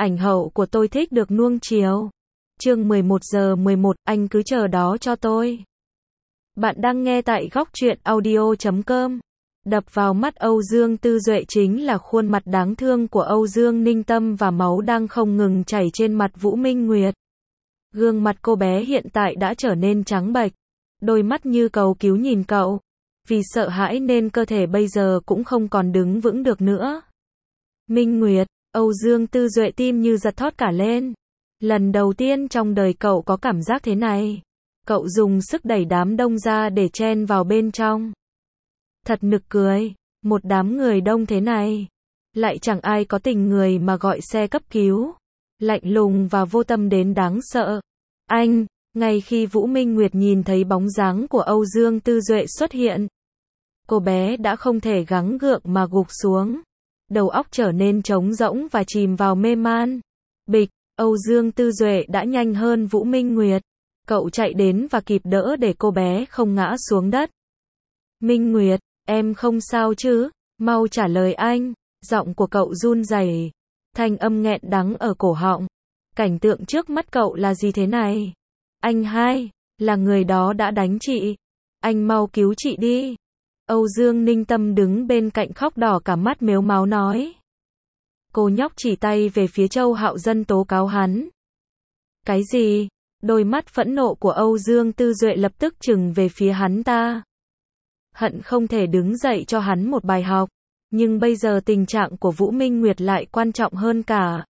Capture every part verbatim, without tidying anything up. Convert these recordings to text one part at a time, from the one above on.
ảnh hậu của tôi thích được nuông chiều. Chương mười một giờ mười một, anh cứ chờ đó cho tôi. Bạn đang nghe tại góc truyện audio chấm com. Đập vào mắt Âu Dương Tư Duệ chính là khuôn mặt đáng thương của Âu Dương Ninh Tâm và máu đang không ngừng chảy trên mặt Vũ Minh Nguyệt. Gương mặt cô bé hiện tại đã trở nên trắng bệch, đôi mắt như cầu cứu nhìn cậu. Vì sợ hãi nên cơ thể bây giờ cũng không còn đứng vững được nữa. Minh Nguyệt, Âu Dương Tư Duệ tim như giật thót cả lên. Lần đầu tiên trong đời cậu có cảm giác thế này. Cậu dùng sức đẩy đám đông ra để chen vào bên trong. Thật nực cười, một đám người đông thế này. Lại chẳng ai có tình người mà gọi xe cấp cứu. Lạnh lùng và vô tâm đến đáng sợ. Anh, ngay khi Vũ Minh Nguyệt nhìn thấy bóng dáng của Âu Dương Tư Duệ xuất hiện, cô bé đã không thể gắng gượng mà gục xuống. Đầu óc trở nên trống rỗng và chìm vào mê man. Bịch, Âu Dương Tư Duệ đã nhanh hơn Vũ Minh Nguyệt. Cậu chạy đến và kịp đỡ để cô bé không ngã xuống đất. Minh Nguyệt, em không sao chứ? Mau trả lời anh. Giọng của cậu run rẩy, thanh âm nghẹn đắng ở cổ họng. Cảnh tượng trước mắt cậu là gì thế này? Anh hai, là người đó đã đánh chị. Anh mau cứu chị đi. Âu Dương Ninh Tâm đứng bên cạnh khóc đỏ cả mắt mếu máo nói. Cô nhóc chỉ tay về phía Châu Hạo Dân tố cáo hắn. Cái gì? Đôi mắt phẫn nộ của Âu Dương Tư Duệ lập tức trừng về phía hắn ta. Hận không thể đứng dậy cho hắn một bài học. Nhưng bây giờ tình trạng của Vũ Minh Nguyệt lại quan trọng hơn cả.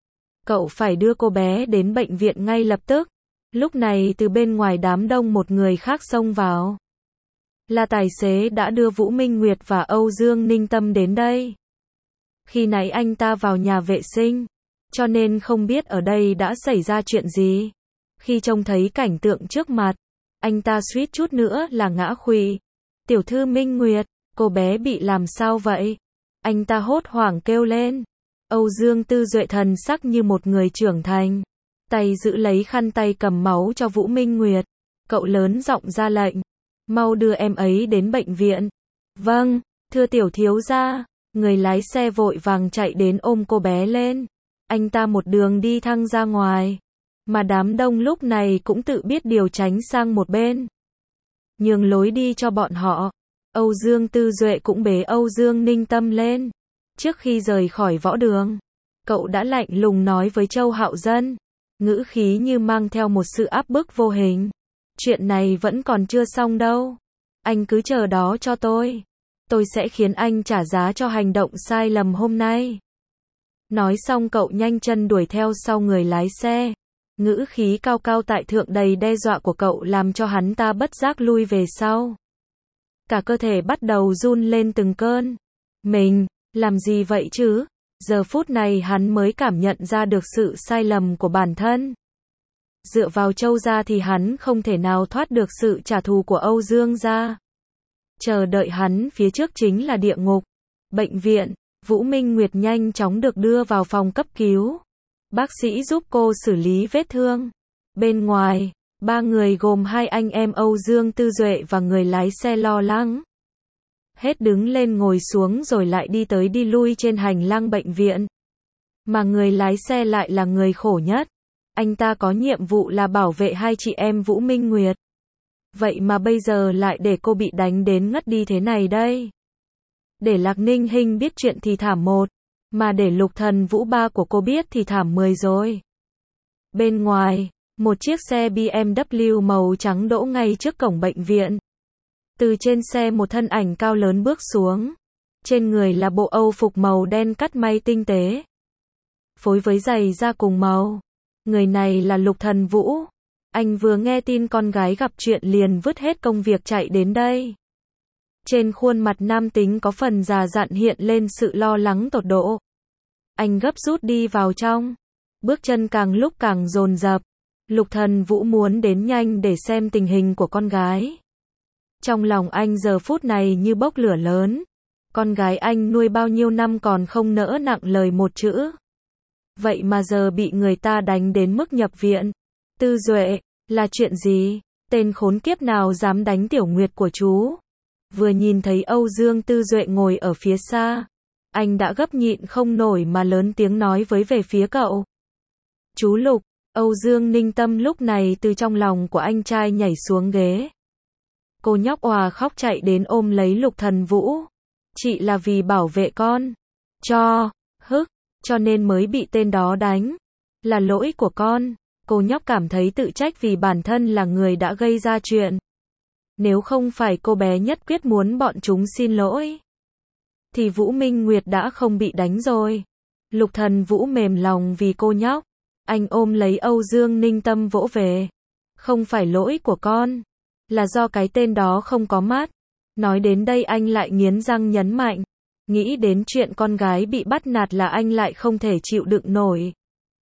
Cậu phải đưa cô bé đến bệnh viện ngay lập tức. Lúc này từ bên ngoài đám đông một người khác xông vào. Là tài xế đã đưa Vũ Minh Nguyệt và Âu Dương Ninh Tâm đến đây. Khi nãy anh ta vào nhà vệ sinh, cho nên không biết ở đây đã xảy ra chuyện gì. Khi trông thấy cảnh tượng trước mặt, anh ta suýt chút nữa là ngã khuỵu. Tiểu thư Minh Nguyệt, cô bé bị làm sao vậy? Anh ta hốt hoảng kêu lên. Âu Dương Tư Duệ thần sắc như một người trưởng thành. Tay giữ lấy khăn tay cầm máu cho Vũ Minh Nguyệt. Cậu lớn giọng ra lệnh. Mau đưa em ấy đến bệnh viện. Vâng, thưa tiểu thiếu gia. Người lái xe vội vàng chạy đến ôm cô bé lên. Anh ta một đường đi thăng ra ngoài. Mà đám đông lúc này cũng tự biết điều tránh sang một bên. Nhường lối đi cho bọn họ. Âu Dương Tư Duệ cũng bế Âu Dương Ninh Tâm lên. Trước khi rời khỏi võ đường, cậu đã lạnh lùng nói với Châu Hạo Dân. Ngữ khí như mang theo một sự áp bức vô hình. Chuyện này vẫn còn chưa xong đâu. Anh cứ chờ đó cho tôi. Tôi sẽ khiến anh trả giá cho hành động sai lầm hôm nay. Nói xong cậu nhanh chân đuổi theo sau người lái xe. Ngữ khí cao cao tại thượng đầy đe dọa của cậu làm cho hắn ta bất giác lui về sau. Cả cơ thể bắt đầu run lên từng cơn. Mình, làm gì vậy chứ? Giờ phút này hắn mới cảm nhận ra được sự sai lầm của bản thân. Dựa vào Châu gia thì hắn không thể nào thoát được sự trả thù của Âu Dương gia. Chờ đợi hắn phía trước chính là địa ngục. Bệnh viện, Vũ Minh Nguyệt nhanh chóng được đưa vào phòng cấp cứu. Bác sĩ giúp cô xử lý vết thương. Bên ngoài, ba người gồm hai anh em Âu Dương Tư Duệ và người lái xe lo lắng. Hết đứng lên ngồi xuống rồi lại đi tới đi lui trên hành lang bệnh viện. Mà người lái xe lại là người khổ nhất. Anh ta có nhiệm vụ là bảo vệ hai chị em Vũ Minh Nguyệt. Vậy mà bây giờ lại để cô bị đánh đến ngất đi thế này đây. Để Lạc Ninh Hinh biết chuyện thì thảm một. Mà để Lục Thần Vũ ba của cô biết thì thảm mười rồi. Bên ngoài, một chiếc xe bê em vê màu trắng đỗ ngay trước cổng bệnh viện. Từ trên xe một thân ảnh cao lớn bước xuống. Trên người là bộ âu phục màu đen cắt may tinh tế. Phối với giày da cùng màu. Người này là Lục Thần Vũ. Anh vừa nghe tin con gái gặp chuyện liền vứt hết công việc chạy đến đây. Trên khuôn mặt nam tính có phần già dặn hiện lên sự lo lắng tột độ. Anh gấp rút đi vào trong. Bước chân càng lúc càng dồn dập. Lục Thần Vũ muốn đến nhanh để xem tình hình của con gái. Trong lòng anh giờ phút này như bốc lửa lớn. Con gái anh nuôi bao nhiêu năm còn không nỡ nặng lời một chữ. Vậy mà giờ bị người ta đánh đến mức nhập viện. Tư Duệ, là chuyện gì? Tên khốn kiếp nào dám đánh Tiểu Nguyệt của chú? Vừa nhìn thấy Âu Dương Tư Duệ ngồi ở phía xa. Anh đã gấp nhịn không nổi mà lớn tiếng nói với về phía cậu. Chú Lục, Âu Dương Ninh Tâm lúc này từ trong lòng của anh trai nhảy xuống ghế. Cô nhóc òa khóc chạy đến ôm lấy Lục Thần Vũ. Chị là vì bảo vệ con. Cho, hức, cho nên mới bị tên đó đánh. Là lỗi của con. Cô nhóc cảm thấy tự trách vì bản thân là người đã gây ra chuyện. Nếu không phải cô bé nhất quyết muốn bọn chúng xin lỗi, thì Vũ Minh Nguyệt đã không bị đánh rồi. Lục Thần Vũ mềm lòng vì cô nhóc. Anh ôm lấy Âu Dương Ninh Tâm vỗ về. Không phải lỗi của con. Là do cái tên đó không có mắt. Nói đến đây anh lại nghiến răng nhấn mạnh. Nghĩ đến chuyện con gái bị bắt nạt là anh lại không thể chịu đựng nổi.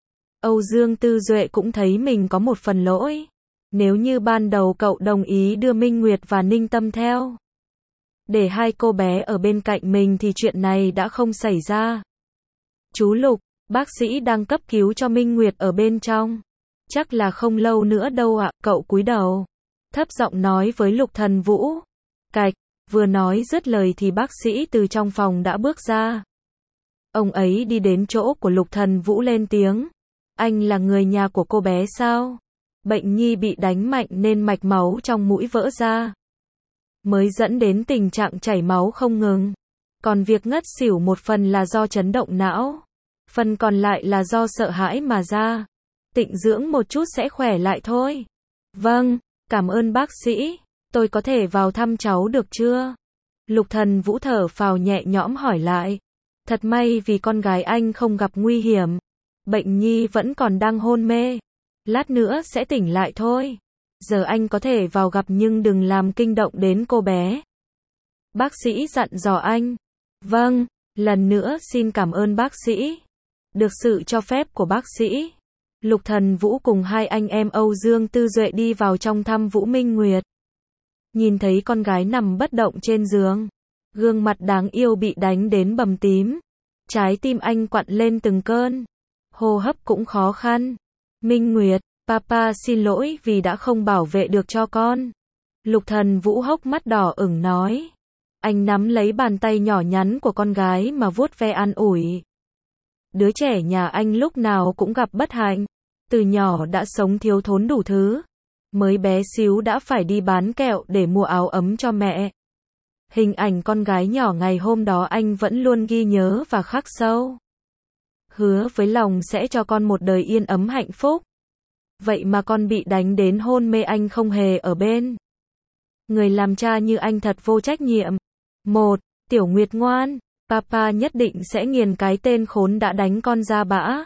Âu Dương Tư Duệ cũng thấy mình có một phần lỗi. Nếu như ban đầu cậu đồng ý đưa Minh Nguyệt và Ninh Tâm theo, để hai cô bé ở bên cạnh mình thì chuyện này đã không xảy ra. Chú Lục, bác sĩ đang cấp cứu cho Minh Nguyệt ở bên trong. Chắc là không lâu nữa đâu ạ, cậu cúi đầu. Thấp giọng nói với Lục Thần Vũ. Cạch, vừa nói dứt lời thì bác sĩ từ trong phòng đã bước ra. Ông ấy đi đến chỗ của Lục Thần Vũ lên tiếng. Anh là người nhà của cô bé sao? Bệnh nhi bị đánh mạnh nên mạch máu trong mũi vỡ ra, mới dẫn đến tình trạng chảy máu không ngừng. Còn việc ngất xỉu một phần là do chấn động não, phần còn lại là do sợ hãi mà ra. Tịnh dưỡng một chút sẽ khỏe lại thôi. Vâng, cảm ơn bác sĩ. Tôi có thể vào thăm cháu được chưa? Lục Thần Vũ thở phào nhẹ nhõm hỏi lại. Thật may vì con gái anh không gặp nguy hiểm. Bệnh nhi vẫn còn đang hôn mê. Lát nữa sẽ tỉnh lại thôi. Giờ anh có thể vào gặp nhưng đừng làm kinh động đến cô bé. Bác sĩ dặn dò anh. Vâng, lần nữa xin cảm ơn bác sĩ. Được sự cho phép của bác sĩ, Lục Thần Vũ cùng hai anh em Âu Dương Tư Duệ đi vào trong thăm Vũ Minh Nguyệt. Nhìn thấy con gái nằm bất động trên giường, gương mặt đáng yêu bị đánh đến bầm tím. Trái tim anh quặn lên từng cơn. Hô hấp cũng khó khăn. Minh Nguyệt, papa xin lỗi vì đã không bảo vệ được cho con. Lục Thần Vũ hốc mắt đỏ ửng nói. Anh nắm lấy bàn tay nhỏ nhắn của con gái mà vuốt ve an ủi. Đứa trẻ nhà anh lúc nào cũng gặp bất hạnh. Từ nhỏ đã sống thiếu thốn đủ thứ. Mới bé xíu đã phải đi bán kẹo để mua áo ấm cho mẹ. Hình ảnh con gái nhỏ ngày hôm đó anh vẫn luôn ghi nhớ và khắc sâu. Hứa với lòng sẽ cho con một đời yên ấm hạnh phúc. Vậy mà con bị đánh đến hôn mê anh không hề ở bên. Người làm cha như anh thật vô trách nhiệm. Một, Tiểu Nguyệt ngoan, papa nhất định sẽ nghiền cái tên khốn đã đánh con ra bã.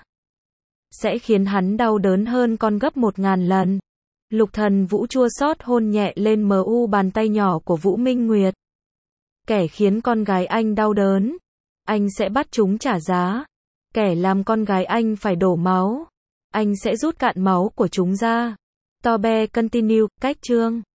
Sẽ khiến hắn đau đớn hơn con gấp một ngàn lần. Lục Thần Vũ chua xót hôn nhẹ lên mờ u bàn tay nhỏ của Vũ Minh Nguyệt. Kẻ khiến con gái anh đau đớn, anh sẽ bắt chúng trả giá. Kẻ làm con gái anh phải đổ máu, anh sẽ rút cạn máu của chúng ra. Tobe continue, cách chương